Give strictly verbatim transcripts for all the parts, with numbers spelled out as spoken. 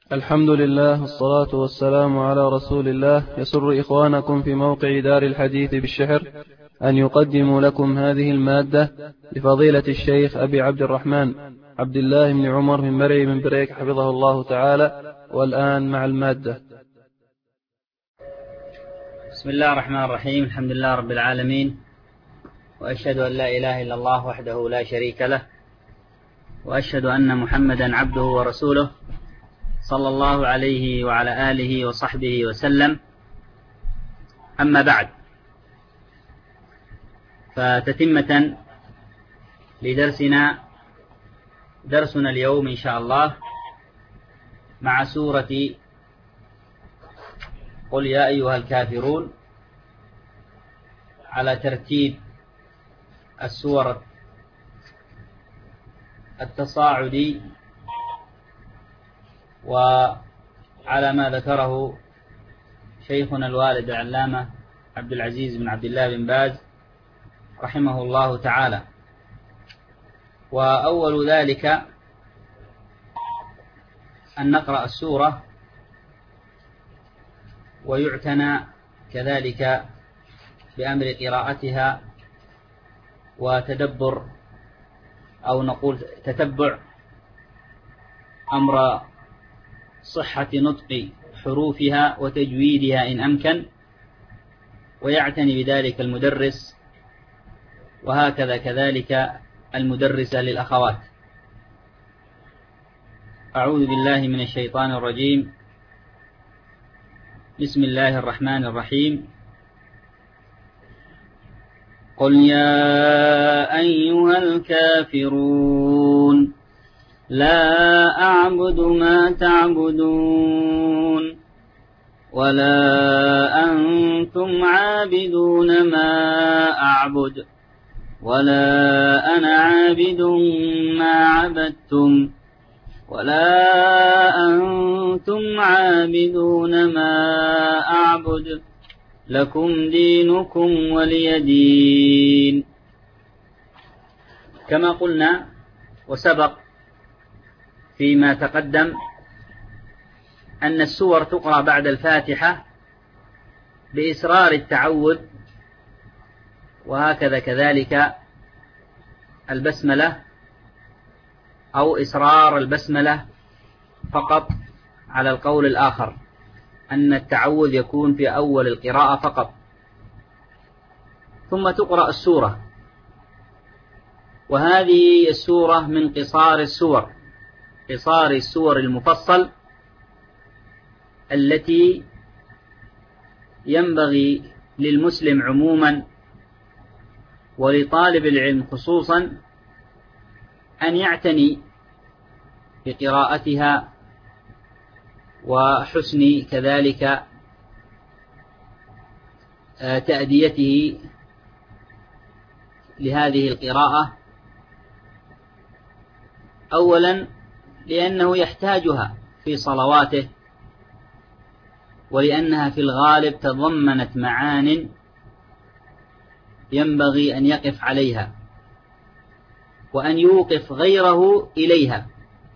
الحمد لله والصلاة والسلام على رسول الله. يسر إخوانكم في موقع دار الحديث بالشحر أن يقدموا لكم هذه المادة لفضيلة الشيخ أبي عبد الرحمن عبد الله بن عمر من مرعي من بريك حفظه الله تعالى. والآن مع المادة. بسم الله الرحمن الرحيم. الحمد لله رب العالمين، وأشهد أن لا إله إلا الله وحده لا شريك له، وأشهد أن محمدا عبده ورسوله صلى الله عليه وعلى آله وصحبه وسلم. أما بعد، فتتمة لدرسنا درسنا اليوم إن شاء الله مع سورة قل يا أيها الكافرون على ترتيب السور التصاعدي وعلى ما ذكره شيخنا الوالد العلامة عبد العزيز بن عبد الله بن باز رحمه الله تعالى. وأول ذلك أن نقرأ السورة، ويعتنى كذلك بأمر قراءتها وتدبر أو نقول تتبع أمر صحة نطق حروفها وتجويدها إن أمكن، ويعتني بذلك المدرس، وهكذا كذلك المدرسة للأخوات. أعوذ بالله من الشيطان الرجيم. بسم الله الرحمن الرحيم. قل يا أيها الكافرون لا أعبد ما تعبدون ولا أنتم عابدون ما أعبد ولا أنا عابد ما عبدتم ولا أنتم عابدون ما أعبد لكم دينكم ولي دين. كما قلنا وسبق فيما تقدم أن السور تقرأ بعد الفاتحة بإسرار التعوذ، وهكذا كذلك البسملة أو إسرار البسملة فقط، على القول الآخر أن التعوذ يكون في أول القراءة فقط، ثم تقرأ السورة. وهذه السورة من قصار السور، قصار السور المفصل التي ينبغي للمسلم عموما ولطالب العلم خصوصا أن يعتني بقراءتها وحسن كذلك تأديته لهذه القراءة، أولا لأنه يحتاجها في صلواته، ولأنها في الغالب تضمنت معان ينبغي أن يقف عليها وأن يوقف غيره إليها.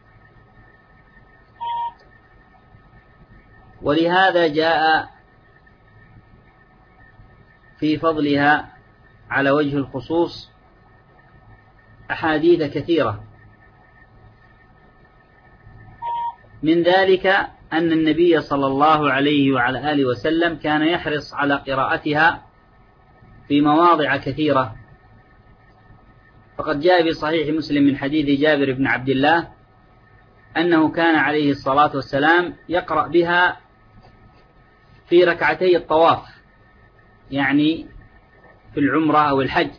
ولهذا جاء في فضلها على وجه الخصوص أحاديث كثيرة، من ذلك أن النبي صلى الله عليه وعلى آله وسلم كان يحرص على قراءتها في مواضع كثيرة. فقد جاء في صحيح مسلم من حديث جابر بن عبد الله أنه كان عليه الصلاة والسلام يقرأ بها في ركعتي الطواف، يعني في العمرة أو الحج،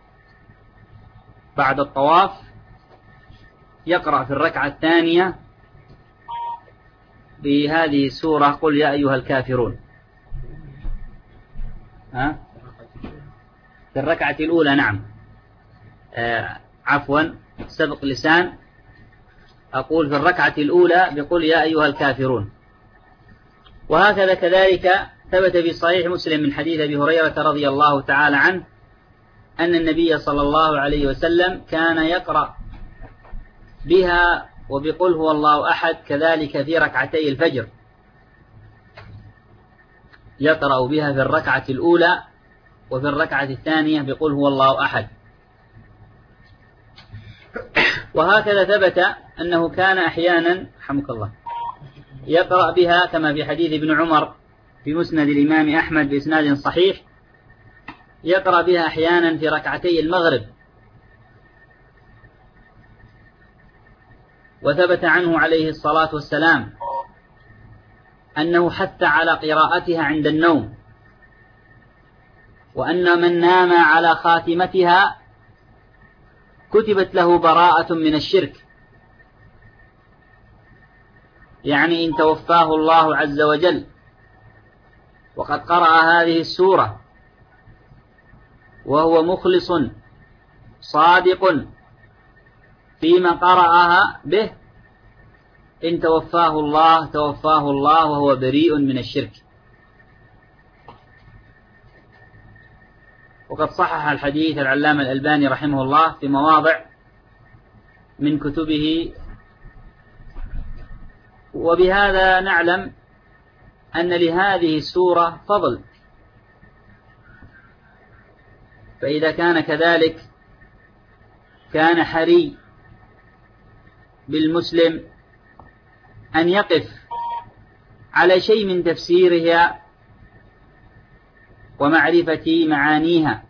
بعد الطواف يقرأ في الركعة الثانية بهذه السورة قل يا أيها الكافرون. ها؟ في الركعة الأولى، نعم، آه عفوا سبق لسان، أقول في الركعة الأولى بقول يا أيها الكافرون. وهكذا كذلك ثبت في صحيح مسلم من حديث أبي هريرة رضي الله تعالى عنه أن النبي صلى الله عليه وسلم كان يقرأ بها وبقل هو الله أحد كذلك في ركعتي الفجر، يقرأ بها في الركعة الأولى وفي الركعة الثانية بقل هو الله أحد. وهكذا ثبت أنه كان أحيانا رحمك الله يقرأ بها كما في حديث ابن عمر في مسند الإمام أحمد بإسناد صحيح، يقرأ بها أحيانا في ركعتي المغرب. وثبت عنه عليه الصلاة والسلام أنه حث على قراءتها عند النوم، وأن من نام على خاتمتها كتبت له براءة من الشرك، يعني إن توفاه الله عز وجل وقد قرأ هذه السورة وهو مخلص صادق فيما قرأها به، إن توفاه الله توفاه الله وهو بريء من الشرك. وقد صحح الحديث العلامة الألباني رحمه الله في مواضع من كتبه. وبهذا نعلم أن لهذه السورة فضل، فإذا كان كذلك كان حري بالمسلم أن يقف على شيء من تفسيرها ومعرفة معانيها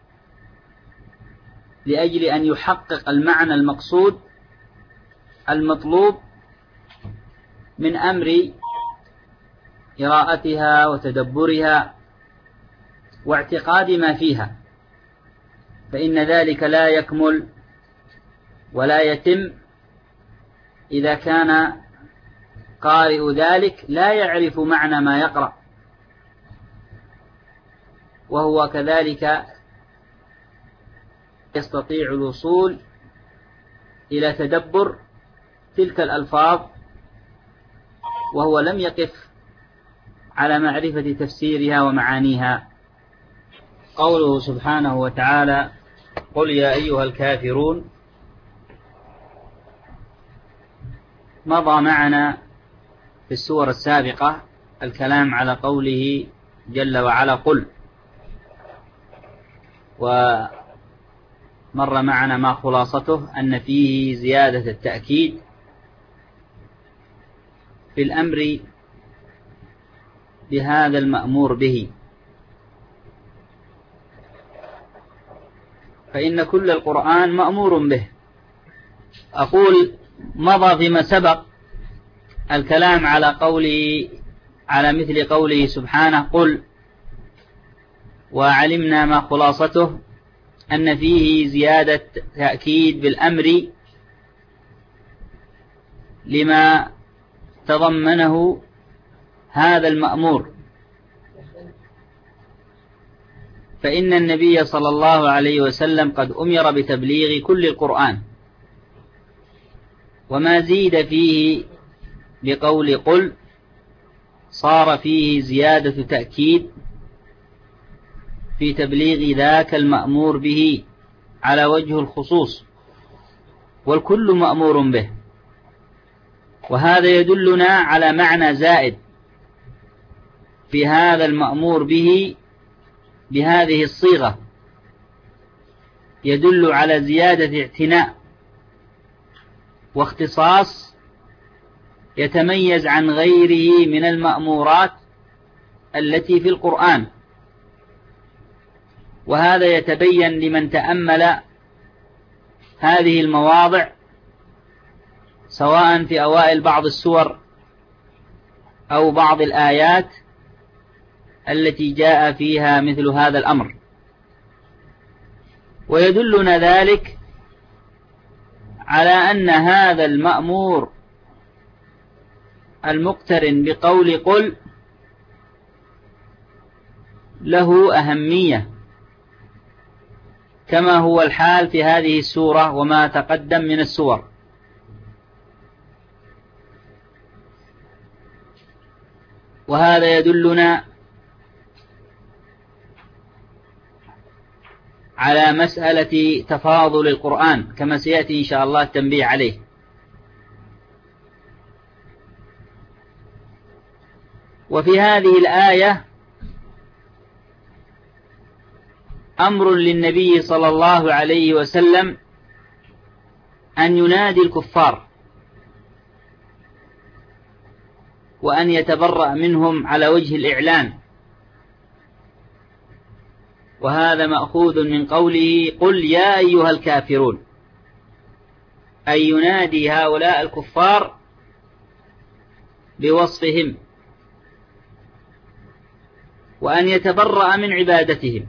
لأجل أن يحقق المعنى المقصود المطلوب من أمر قراءتها وتدبرها واعتقاد ما فيها، فإن ذلك لا يكمل ولا يتم إذا كان قارئ ذلك لا يعرف معنى ما يقرأ، وهو كذلك يستطيع الوصول إلى تدبر تلك الألفاظ وهو لم يقف على معرفة تفسيرها ومعانيها. قوله سبحانه وتعالى قل يا أيها الكافرون، مضى معنا في السور السابقة الكلام على قوله جل وعلا قل، ومر معنا ما خلاصته أن فيه زيادة التأكيد في الأمر بهذا المأمور به، فإن كل القرآن مأمور به. أقول مضى فيما سبق الكلام على قوله على مثل قوله سبحانه قل، وعلمنا ما خلاصته أن فيه زيادة تأكيد بالأمر لما تضمنه هذا المأمور، فإن النبي صلى الله عليه وسلم قد أمر بتبليغ كل القرآن، وما زيد فيه بقول قل صار فيه زيادة تأكيد في تبليغ ذاك المأمور به على وجه الخصوص، والكل مأمور به. وهذا يدلنا على معنى زائد في هذا المأمور به بهذه الصيغة، يدل على زيادة اعتناء واختصاص يتميز عن غيره من المأمورات التي في القرآن. وهذا يتبين لمن تأمل هذه المواضع سواء في أوائل بعض السور أو بعض الآيات التي جاء فيها مثل هذا الأمر. ويدلنا ذلك على أن هذا المأمور المقترن بقول قل له أهمية، كما هو الحال في هذه السورة وما تقدم من السور. وهذا يدلنا على مسألة تفاضل القرآن كما سيأتي إن شاء الله التنبيه عليه. وفي هذه الآية أمر للنبي صلى الله عليه وسلم أن ينادي الكفار وأن يتبرأ منهم على وجه الإعلان، وهذا مأخوذ من قوله قل يا أيها الكافرون، أي ينادي هؤلاء الكفار بوصفهم وأن يتبرأ من عبادتهم.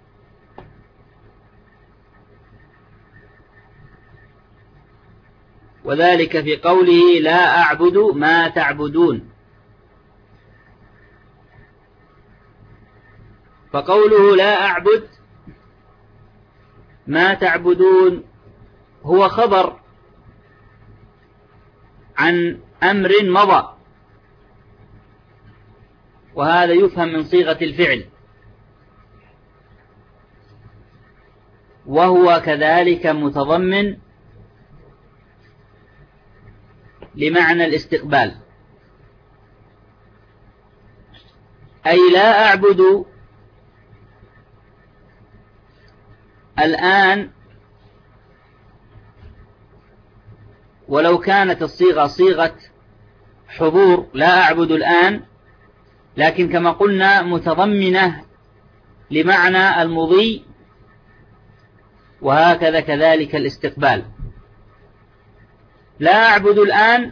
وذلك في قوله لا أعبد ما تعبدون، فقوله لا أعبد ما تعبدون هو خبر عن أمر مضى، وهذا يفهم من صيغة الفعل، وهو كذلك متضمن لمعنى الاستقبال، أي لا أعبد الآن، ولو كانت الصيغة صيغة حضور لا أعبد الآن، لكن كما قلنا متضمنة لمعنى المضي، وهكذا كذلك الاستقبال، لا أعبد الآن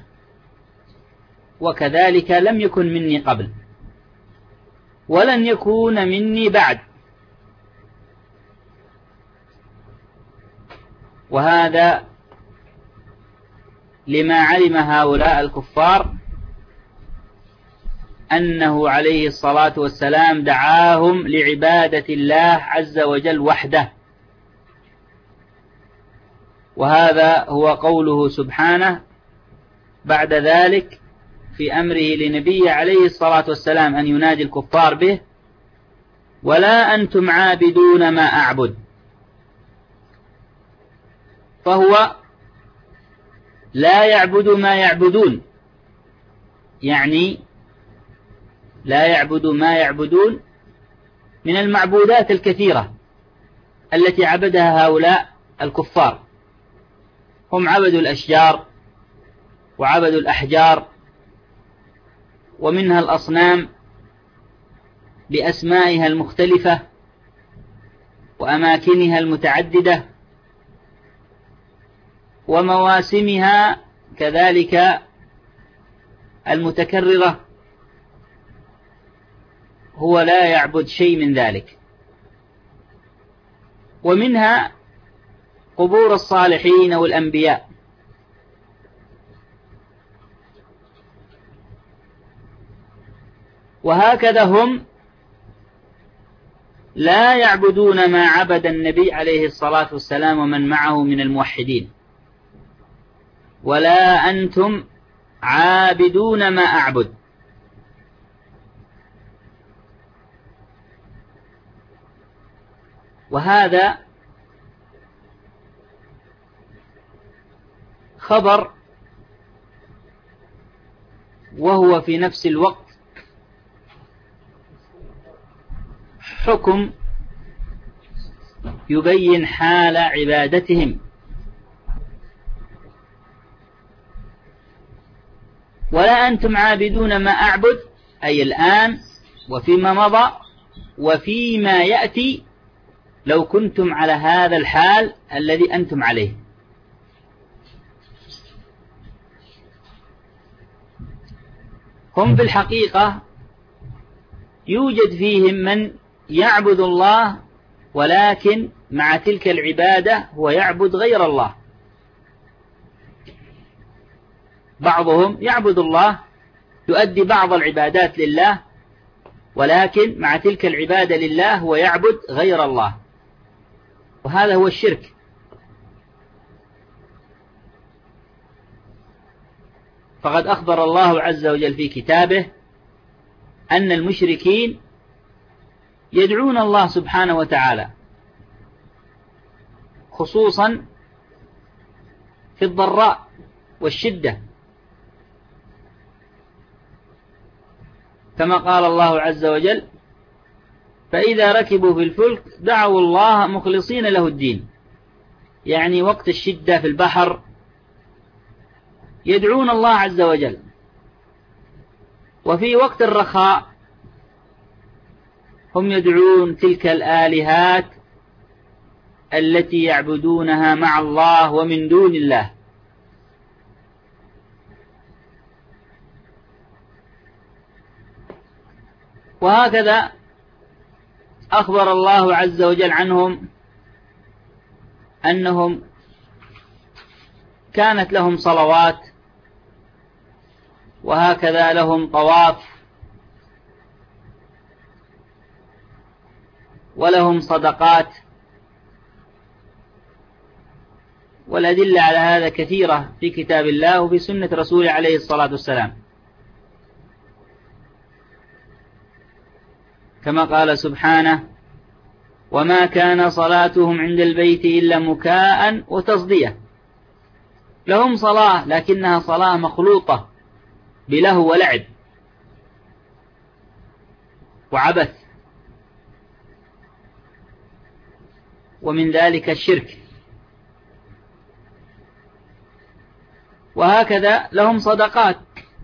وكذلك لم يكن مني قبل ولن يكون مني بعد. وهذا لما علم هؤلاء الكفار أنه عليه الصلاة والسلام دعاهم لعبادة الله عز وجل وحده، وهذا هو قوله سبحانه بعد ذلك في أمره لنبي عليه الصلاة والسلام أن ينادي الكفار به ولا أنتم عابدون ما أعبد، فهو لا يعبد ما يعبدون، يعني لا يعبد ما يعبدون من المعبودات الكثيرة التي عبدها هؤلاء الكفار، هم عبدوا الأشجار وعبدوا الأحجار، ومنها الأصنام بأسمائها المختلفة وأماكنها المتعددة ومواسمها كذلك المتكررة، هو لا يعبد شيء من ذلك. ومنها قبور الصالحين والأنبياء، وهكذا هم لا يعبدون ما عبد النبي عليه الصلاة والسلام ومن معه من الموحدين، ولا أنتم عابدون ما أعبد. وهذا خبر وهو في نفس الوقت حكم يبين حال عبادتهم. ولا أنتم عابدون ما أعبد، أي الآن وفيما مضى وفيما يأتي لو كنتم على هذا الحال الذي أنتم عليه. هم في الحقيقة يوجد فيهم من يعبد الله، ولكن مع تلك العبادة هو يعبد غير الله. بعضهم يعبد الله، يؤدي بعض العبادات لله، ولكن مع تلك العبادة لله هو يعبد غير الله، وهذا هو الشرك. فقد أخبر الله عز وجل في كتابه أن المشركين يدعون الله سبحانه وتعالى خصوصا في الضراء والشدة، كما قال الله عز وجل: فإذا ركبوا في الفلك دعوا الله مخلصين له الدين، يعني وقت الشدة في البحر يدعون الله عز وجل. وفي وقت الرخاء هم يدعون تلك الآلهات التي يعبدونها مع الله ومن دون الله. وهكذا أخبر الله عز وجل عنهم أنهم كانت لهم صلوات، وهكذا لهم طواف، ولهم صدقات، والأدلة على هذا كثيرة في كتاب الله وفي سنة رسوله عليه الصلاة والسلام، كما قال سبحانه: وما كان صلاتهم عند البيت إلا مكاء وتصدية. لهم صلاة لكنها صلاة مخلوطة بلهو ولعب وعبث، ومن ذلك الشرك. وهكذا لهم صدقات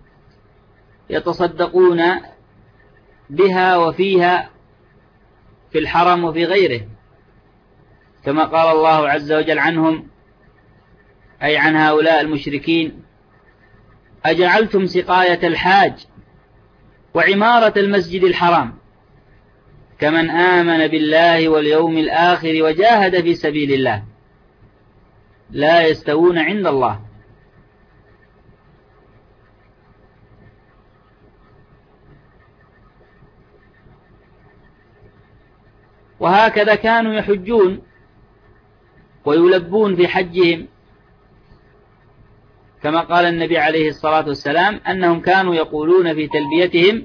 يتصدقون بها وفيها في الحرم وفي غيره، كما قال الله عز وجل عنهم، أي عن هؤلاء المشركين: أجعلتم سقاية الحاج وعمارة المسجد الحرام كمن آمن بالله واليوم الآخر وجاهد في سبيل الله لا يستوون عند الله. وهكذا كانوا يحجون ويلبون في حجهم، كما قال النبي عليه الصلاة والسلام أنهم كانوا يقولون في تلبيتهم: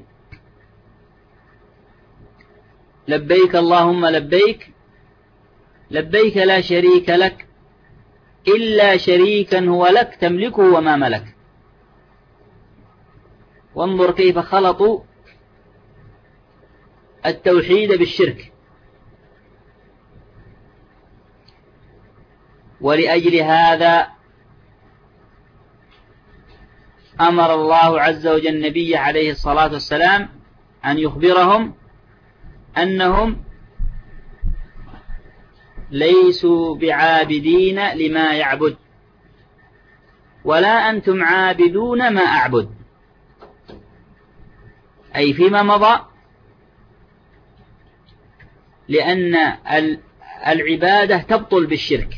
لبيك اللهم لبيك، لبيك لا شريك لك إلا شريكا هو لك تملكه وما ملك. وانظر كيف خلطوا التوحيد بالشرك. ولأجل هذا أمر الله عز وجل النبي عليه الصلاة والسلام أن يخبرهم أنهم ليسوا بعابدين لما يعبد ولا أنتم عابدون ما أعبد، أي فيما مضى، لأن العبادة تبطل بالشرك،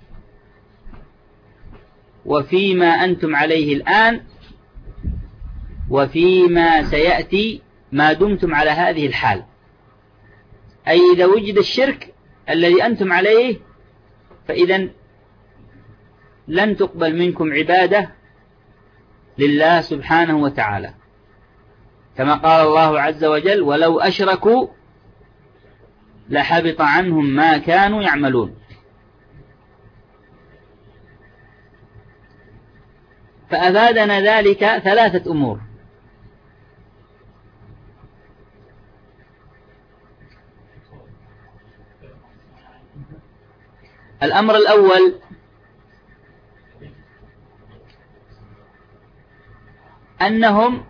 وفيما أنتم عليه الآن وفيما سيأتي ما دمتم على هذه الحال، أي إذا وجد الشرك الذي أنتم عليه فإذا لن تقبل منكم عبادة لله سبحانه وتعالى، كما قال الله عز وجل: ولو أشركوا لحبط عنهم ما كانوا يعملون. فأفادنا ذلك ثلاثة أمور: الأمر الأول أنهم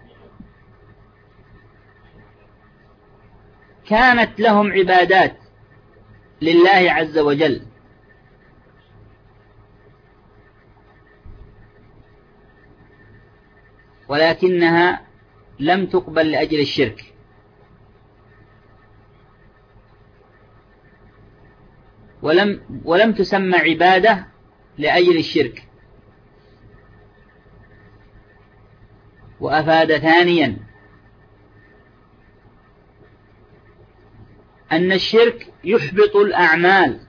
كانت لهم عبادات لله عز وجل، ولكنها لم تقبل لأجل الشرك، ولم, ولم تسمى عبادة لأجل الشرك. وأفاد ثانيا أن الشرك يحبط الأعمال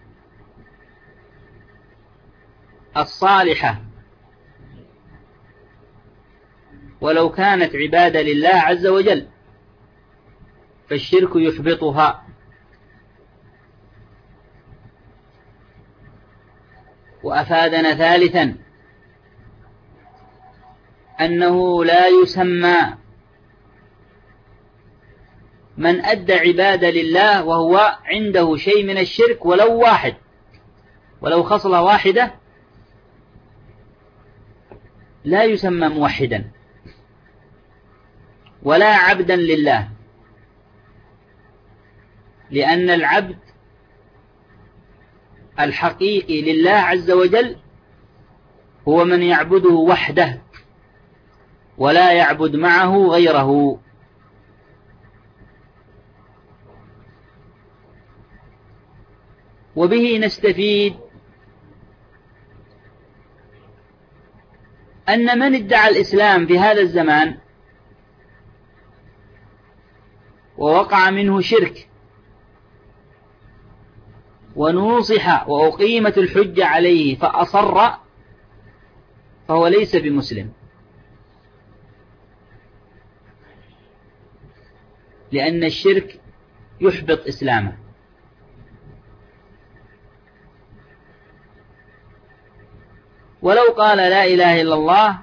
الصالحة، ولو كانت عبادة لله عز وجل فالشرك يحبطها. وأفادنا ثالثا أنه لا يسمى من أدى عبادة لله وهو عنده شيء من الشرك ولو واحد، ولو خصلة واحدة، لا يسمى موحدا ولا عبدا لله، لأن العبد الحقيقي لله عز وجل هو من يعبده وحده ولا يعبد معه غيره. وبه نستفيد أن من ادعى الإسلام في هذا الزمان ووقع منه شرك ونوصح وأقيمت الحجة عليه فأصر، فهو ليس بمسلم، لأن الشرك يحبط إسلامه. ولو قال لا إله إلا الله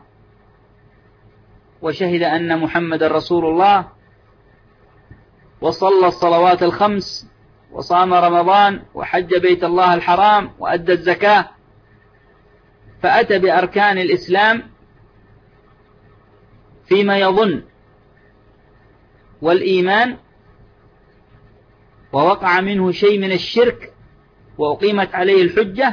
وشهد أن محمد رسول الله وصلى الصلوات الخمس وصام رمضان وحج بيت الله الحرام وأدى الزكاة، فأتى بأركان الإسلام فيما يظن والإيمان، ووقع منه شيء من الشرك وأقيمت عليه الحجة،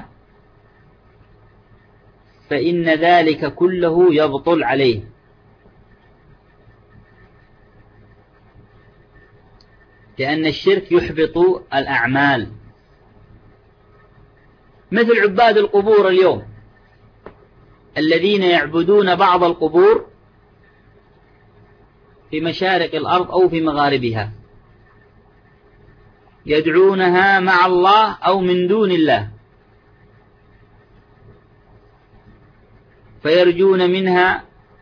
فإن ذلك كله يبطل عليه، لأن الشرك يحبط الأعمال. مثل عباد القبور اليوم الذين يعبدون بعض القبور في مشارق الأرض أو في مغاربها، يدعونها مع الله أو من دون الله، فيرجون منها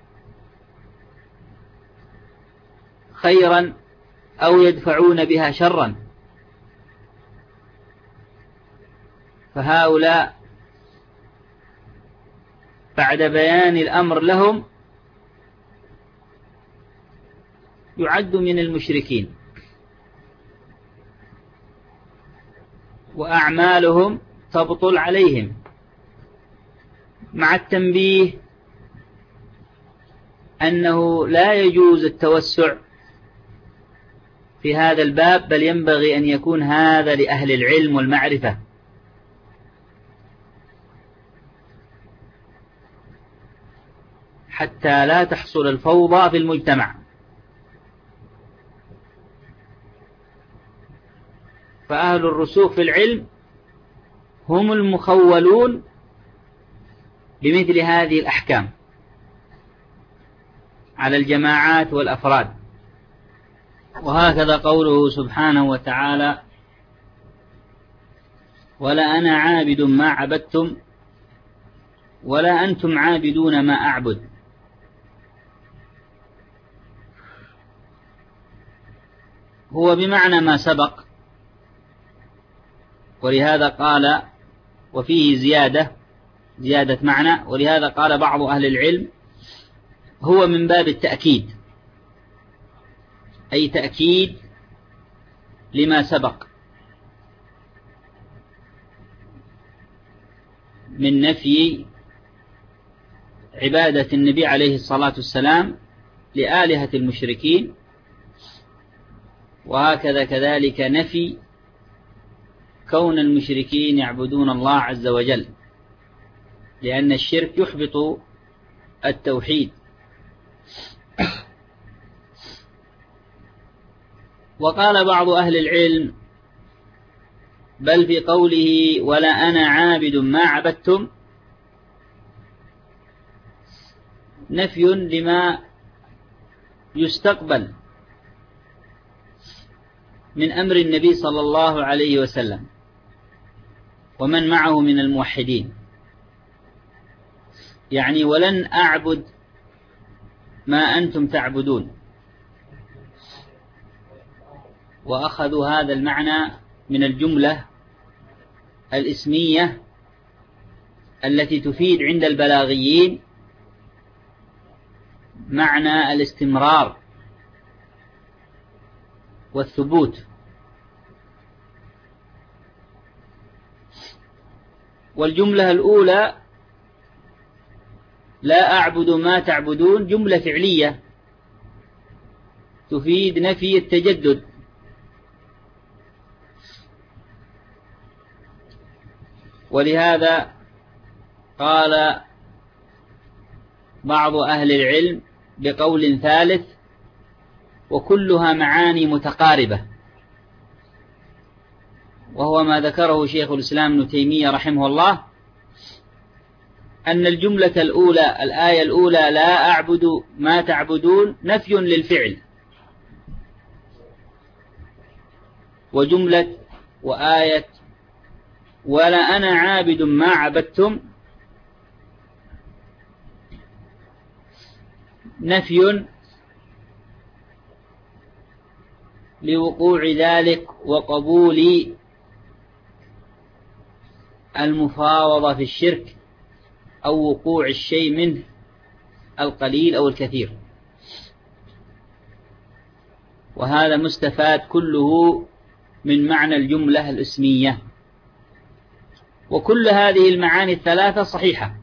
خيرا أو يدفعون بها شرا. فهؤلاء بعد بيان الأمر لهم يعد من المشركين، وأعمالهم تبطل عليهم، مع التنبيه أنه لا يجوز التوسع في هذا الباب، بل ينبغي أن يكون هذا لأهل العلم والمعرفة، حتى لا تحصل الفوضى في المجتمع. فأهل الرسوخ في العلم هم المخولون بمثل هذه الأحكام على الجماعات والأفراد. وهكذا قوله سبحانه وتعالى: ولا أنا عابد ما عبدتم ولا أنتم عابدون ما أعبد. هو بمعنى ما سبق، ولهذا قال وفيه زيادة زيادة معنى، ولهذا قال بعض أهل العلم هو من باب التأكيد، أي تأكيد لما سبق من نفي عبادة النبي عليه الصلاة والسلام لآلهة المشركين، وهكذا كذلك نفي كون المشركين يعبدون الله عز وجل، لأن الشرك يحبط التوحيد. وقال بعض أهل العلم بل في قوله ولا أنا عابد ما عبدتم نفي لما يستقبل من أمر النبي صلى الله عليه وسلم ومن معه من الموحدين، يعني ولن أعبد ما أنتم تعبدون. وأخذوا هذا المعنى من الجملة الإسمية التي تفيد عند البلاغيين معنى الاستمرار والثبوت. والجملة الأولى لا أعبد ما تعبدون جملة فعلية تفيد نفي التجدد، ولهذا قال بعض أهل العلم بقول ثالث وكلها معاني متقاربة، وهو ما ذكره شيخ الإسلام ابن تيمية رحمه الله، أن الجملة الأولى الآية الأولى لا أعبد ما تعبدون نفي للفعل، وجملة وآية ولا أنا عابد ما عبدتم نفي لوقوع ذلك وقبول المفاوضة في الشرك أو وقوع الشيء منه القليل أو الكثير. وهذا مستفاد كله من معنى الجملة الاسمية، وكل هذه المعاني الثلاثة صحيحة.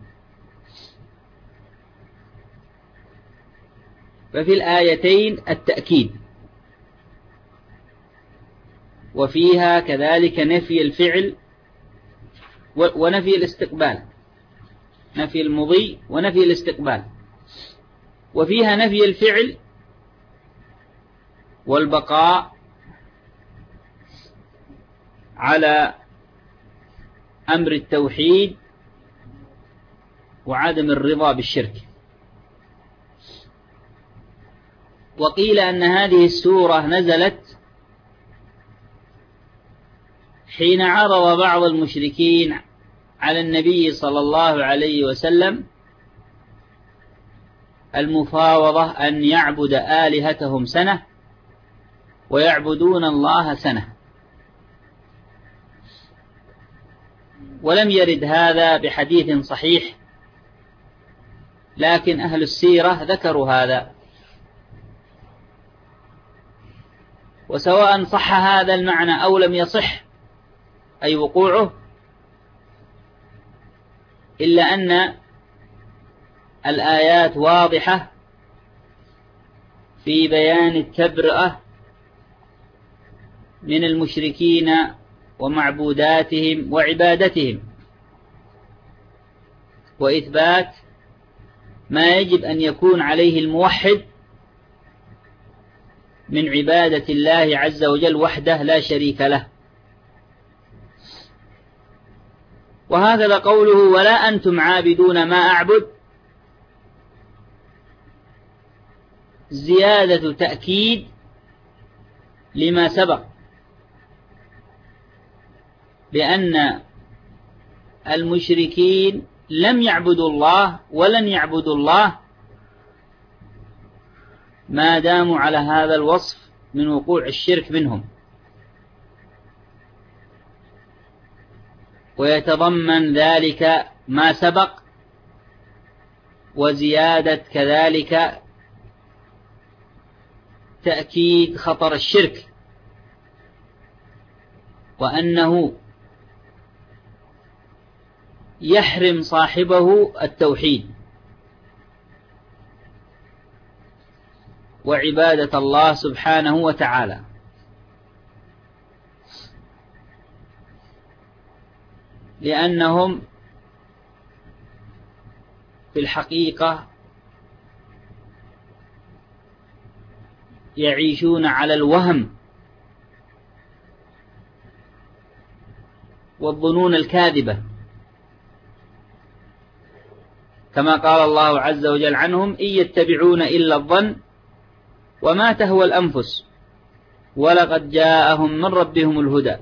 ففي الآيتين التأكيد، وفيها كذلك نفي الفعل ونفي الاستقبال، نفي المضي ونفي الاستقبال، وفيها نفي الفعل والبقاء على أمر التوحيد وعدم الرضا بالشرك. وقيل أن هذه السورة نزلت حين عرض بعض المشركين على النبي صلى الله عليه وسلم المفاوضة أن يعبد آلهتهم سنة ويعبدون الله سنة، ولم يرد هذا بحديث صحيح، لكن أهل السيرة ذكروا هذا. وسواء صح هذا المعنى أو لم يصح أي وقوعه، إلا أن الآيات واضحة في بيان التبرئة من المشركين ومعبوداتهم وعبادتهم، وإثبات ما يجب أن يكون عليه الموحد من عبادة الله عز وجل وحده لا شريك له. وهكذا قوله ولا أنتم عابدون ما أعبد زيادة تأكيد لما سبق، بأن المشركين لم يعبدوا الله ولن يعبدوا الله ما داموا على هذا الوصف من وقوع الشرك منهم. ويتضمن ذلك ما سبق وزيادة كذلك تأكيد خطر الشرك، وأنه يحرم صاحبه التوحيد وعبادة الله سبحانه وتعالى. لأنهم في الحقيقة يعيشون على الوهم والظنون الكاذبة، كما قال الله عز وجل عنهم إن يتبعون إلا الظن وما تهوى الأنفس ولقد جاءهم من ربهم الهدى.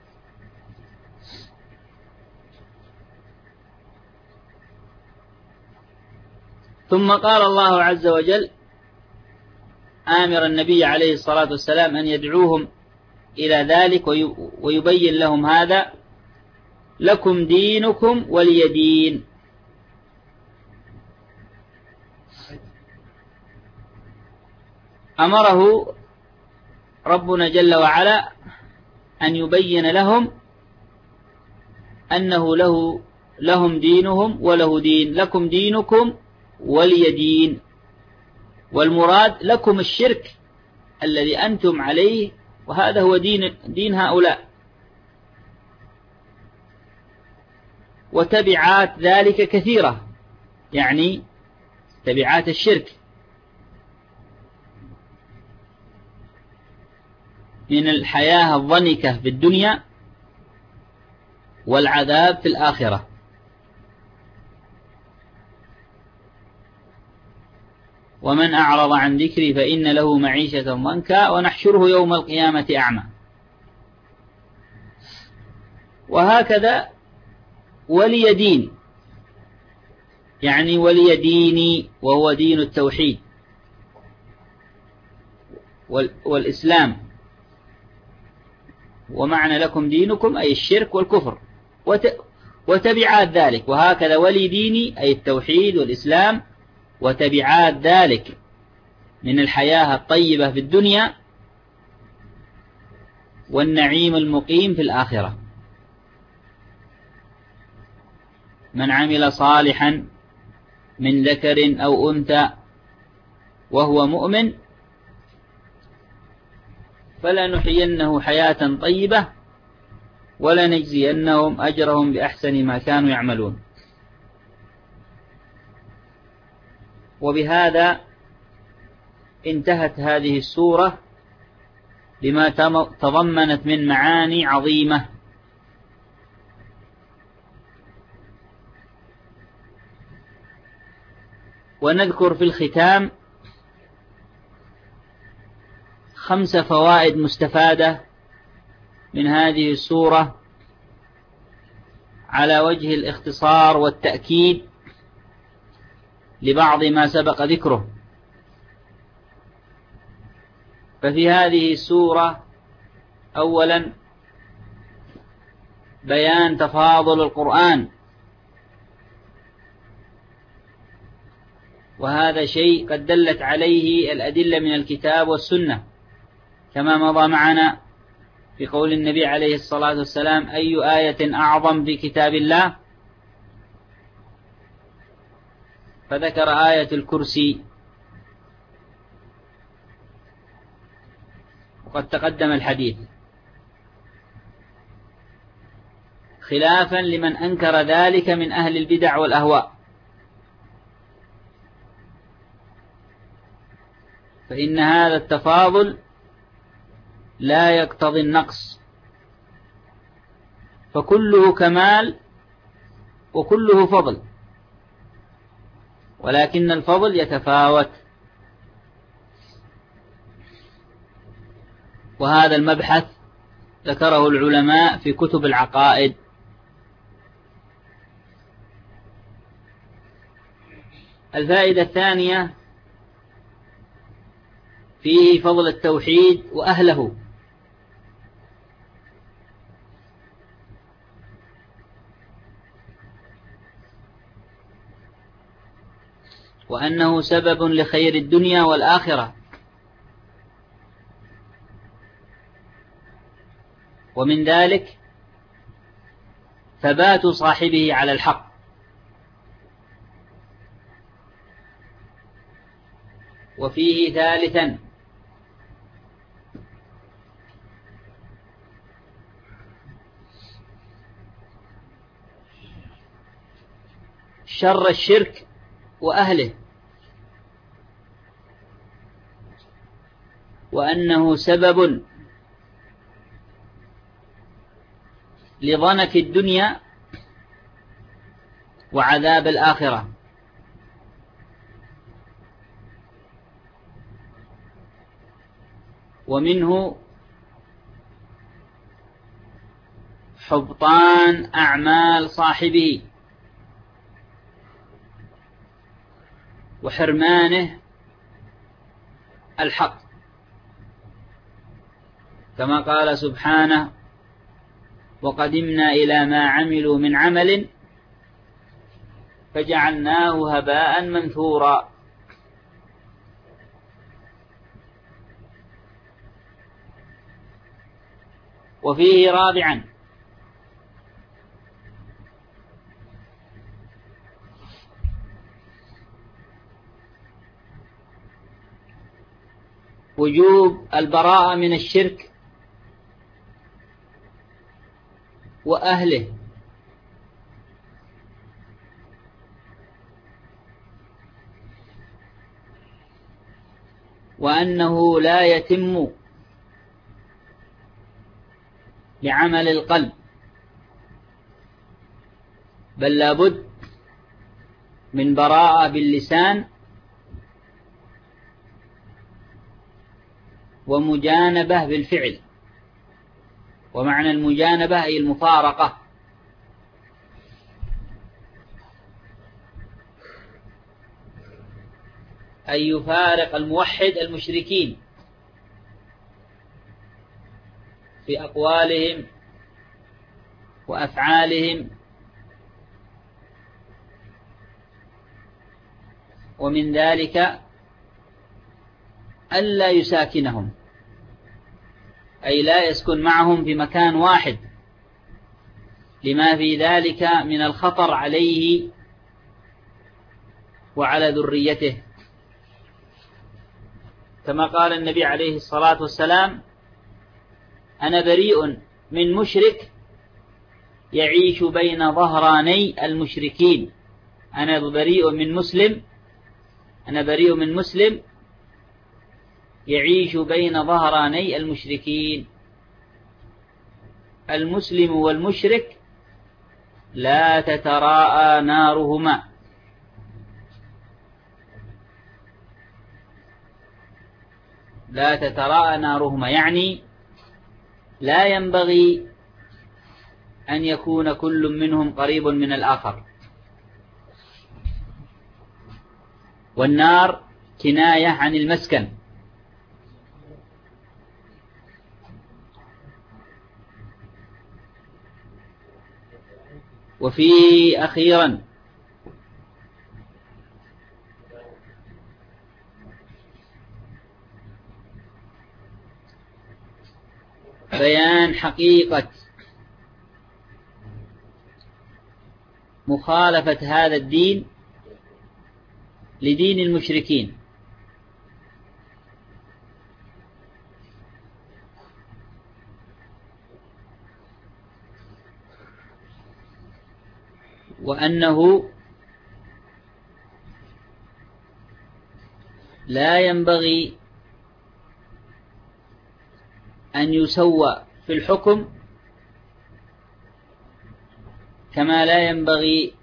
ثم قال الله عز وجل آمر النبي عليه الصلاة والسلام أن يدعوهم إلى ذلك ويبين لهم هذا لكم دينكم ولي دين. أمره ربنا جل وعلا أن يبين لهم أنه له لهم دينهم وله دين، لكم دينكم ولي دين. والمراد لكم الشرك الذي أنتم عليه، وهذا هو دين, دين هؤلاء. وتبعات ذلك كثيرة، يعني تبعات الشرك من الحياة الضنكة في الدنيا والعذاب في الآخرة. ومن أعرض عن ذكري فإن له معيشة ضنكا ونحشره يوم القيامة أعمى. وهكذا ولي دين، يعني ولي ديني وهو دين التوحيد والإسلام. ومعنى لكم دينكم أي الشرك والكفر وتبعات ذلك. وهكذا ولي ديني أي التوحيد والإسلام وتبعات ذلك من الحياة الطيبة في الدنيا والنعيم المقيم في الآخرة. من عمل صالحا من ذكر أو أنثى وهو مؤمن فلنحيينه حياة طيبة ولنجزينهم أجرهم بأحسن ما كانوا يعملون. وبهذا انتهت هذه السورة بما تضمنت من معاني عظيمة. ونذكر في الختام خمس فوائد مستفادة من هذه السورة على وجه الاختصار والتأكيد لبعض ما سبق ذكره. ففي هذه السورة أولا بيان تفاضل القرآن، وهذا شيء قد دلت عليه الأدلة من الكتاب والسنة، كما مضى معنا في قول النبي عليه الصلاة والسلام: أي آية أعظم في كتاب الله؟ فذكر آية الكرسي، وقد تقدم الحديث، خلافا لمن أنكر ذلك من أهل البدع والأهواء، فإن هذا التفاضل لا يقتضي النقص، فكله كمال وكله فضل، ولكن الفضل يتفاوت. وهذا المبحث ذكره العلماء في كتب العقائد. الفائدة الثانية فيه فضل التوحيد وأهله، وأنه سبب لخير الدنيا والآخرة، ومن ذلك ثبات صاحبه على الحق. وفيه ثالثا شر الشرك وأهله، وأنه سبب لضنك الدنيا وعذاب الآخرة. ومنه حبطان أعمال صاحبه وحرمانه الحق، كما قال سبحانه: وقدمنا إلى ما عملوا من عمل فجعلناه هباء منثورا. وفيه رابعا وجوب البراءة من الشرك وأهله، وأنه لا يتم بعمل القلب، بل لابد من براءة باللسان ومجانبة بالفعل. ومعنى المجانبة أي المفارقة، أن يفارق الموحد المشركين في أقوالهم وأفعالهم، ومن ذلك ألا يساكنهم، أي لا يسكن معهم في مكان واحد، لما في ذلك من الخطر عليه وعلى ذريته، كما قال النبي عليه الصلاة والسلام: أنا بريء من مشرك يعيش بين ظهراني المشركين. أنا بريء من مسلم أنا بريء من مسلم يعيش بين ظهراني المشركين. المسلم والمشرك لا تتراءى نارهما، لا تتراءى نارهما يعني لا ينبغي أن يكون كل منهم قريب من الآخر. والنار كناية عن المسكن. وفي أخيرا بيان حقيقة مخالفة هذا الدين لدين المشركين، وأنه لا ينبغي أن يسوى في الحكم، كما لا ينبغي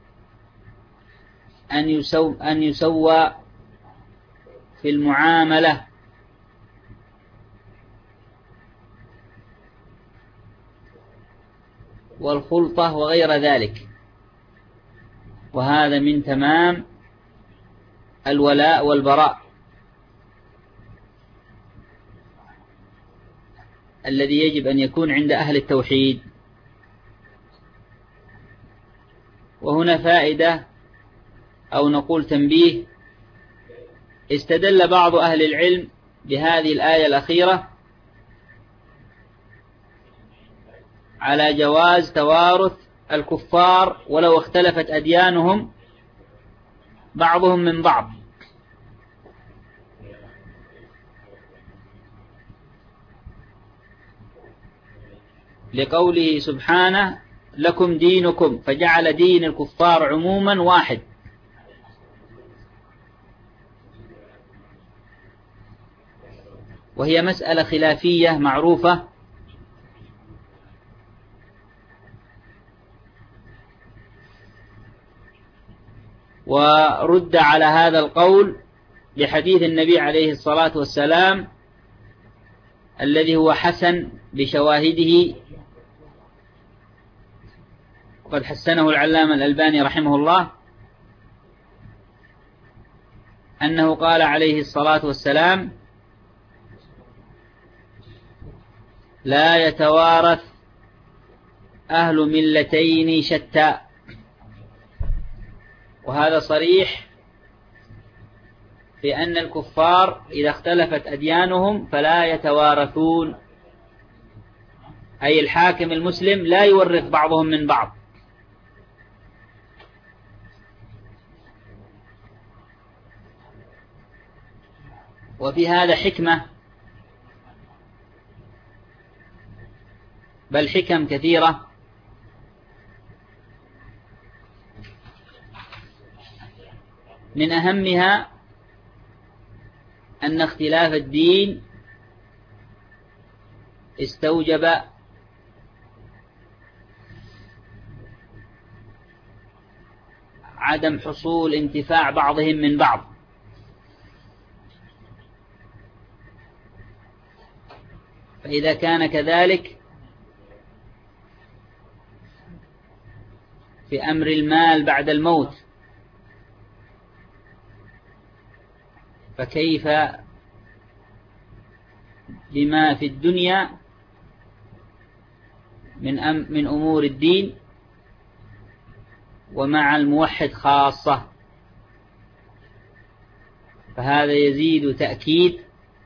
أن يسوى, أن يسوى في المعاملة، والخلطة وغير ذلك. وهذا من تمام الولاء والبراء الذي يجب أن يكون عند أهل التوحيد. وهنا فائدة أو نقول تنبيه: استدل بعض أهل العلم بهذه الآية الأخيرة على جواز توارث الكفار ولو اختلفت أديانهم بعضهم من بعض، لقوله سبحانه: لكم دينكم، فجعل دين الكفار عموما واحد. وهي مسألة خلافية معروفة، ورد على هذا القول بحديث النبي عليه الصلاة والسلام الذي هو حسن بشواهده، وقد حسنه العلامة الألباني رحمه الله، أنه قال عليه الصلاة والسلام: لا يتوارث أهل ملتين شتى. وهذا صريح في أن الكفار إذا اختلفت أديانهم فلا يتوارثون، أي الحاكم المسلم لا يورث بعضهم من بعض. وفي هذا حكمة، بل حكم كثيرة. من أهمها أن اختلاف الدين استوجب عدم حصول انتفاع بعضهم من بعض، فإذا كان كذلك في أمر المال بعد الموت، فكيف بما في الدنيا من أم من أمور الدين، ومع الموحد خاصة. فهذا يزيد تأكيد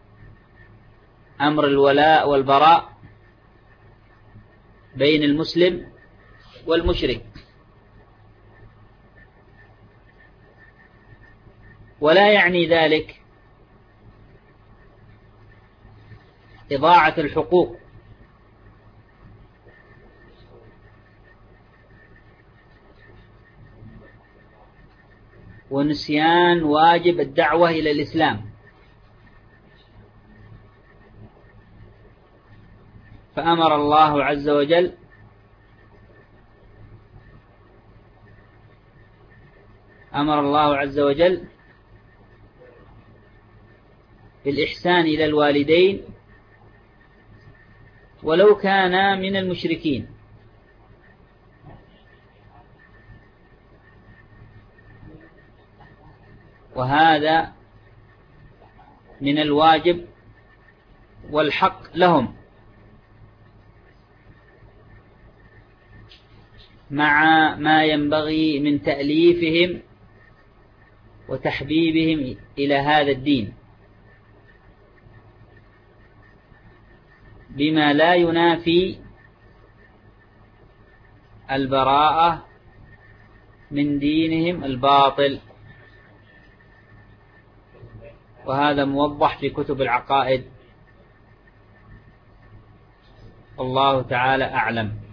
أمر الولاء والبراء بين المسلم والمشرك. ولا يعني ذلك إضاعة الحقوق، ونسيان واجب الدعوة إلى الإسلام. فأمر الله عز وجل أمر الله عز وجل بالإحسان إلى الوالدين ولو كان من المشركين. وهذا من الواجب والحق لهم، مع ما ينبغي من تأليفهم وتحبيبهم إلى هذا الدين، بما لا ينافي البراءة من دينهم الباطل. وهذا موضح في كتب العقائد. الله تعالى أعلم.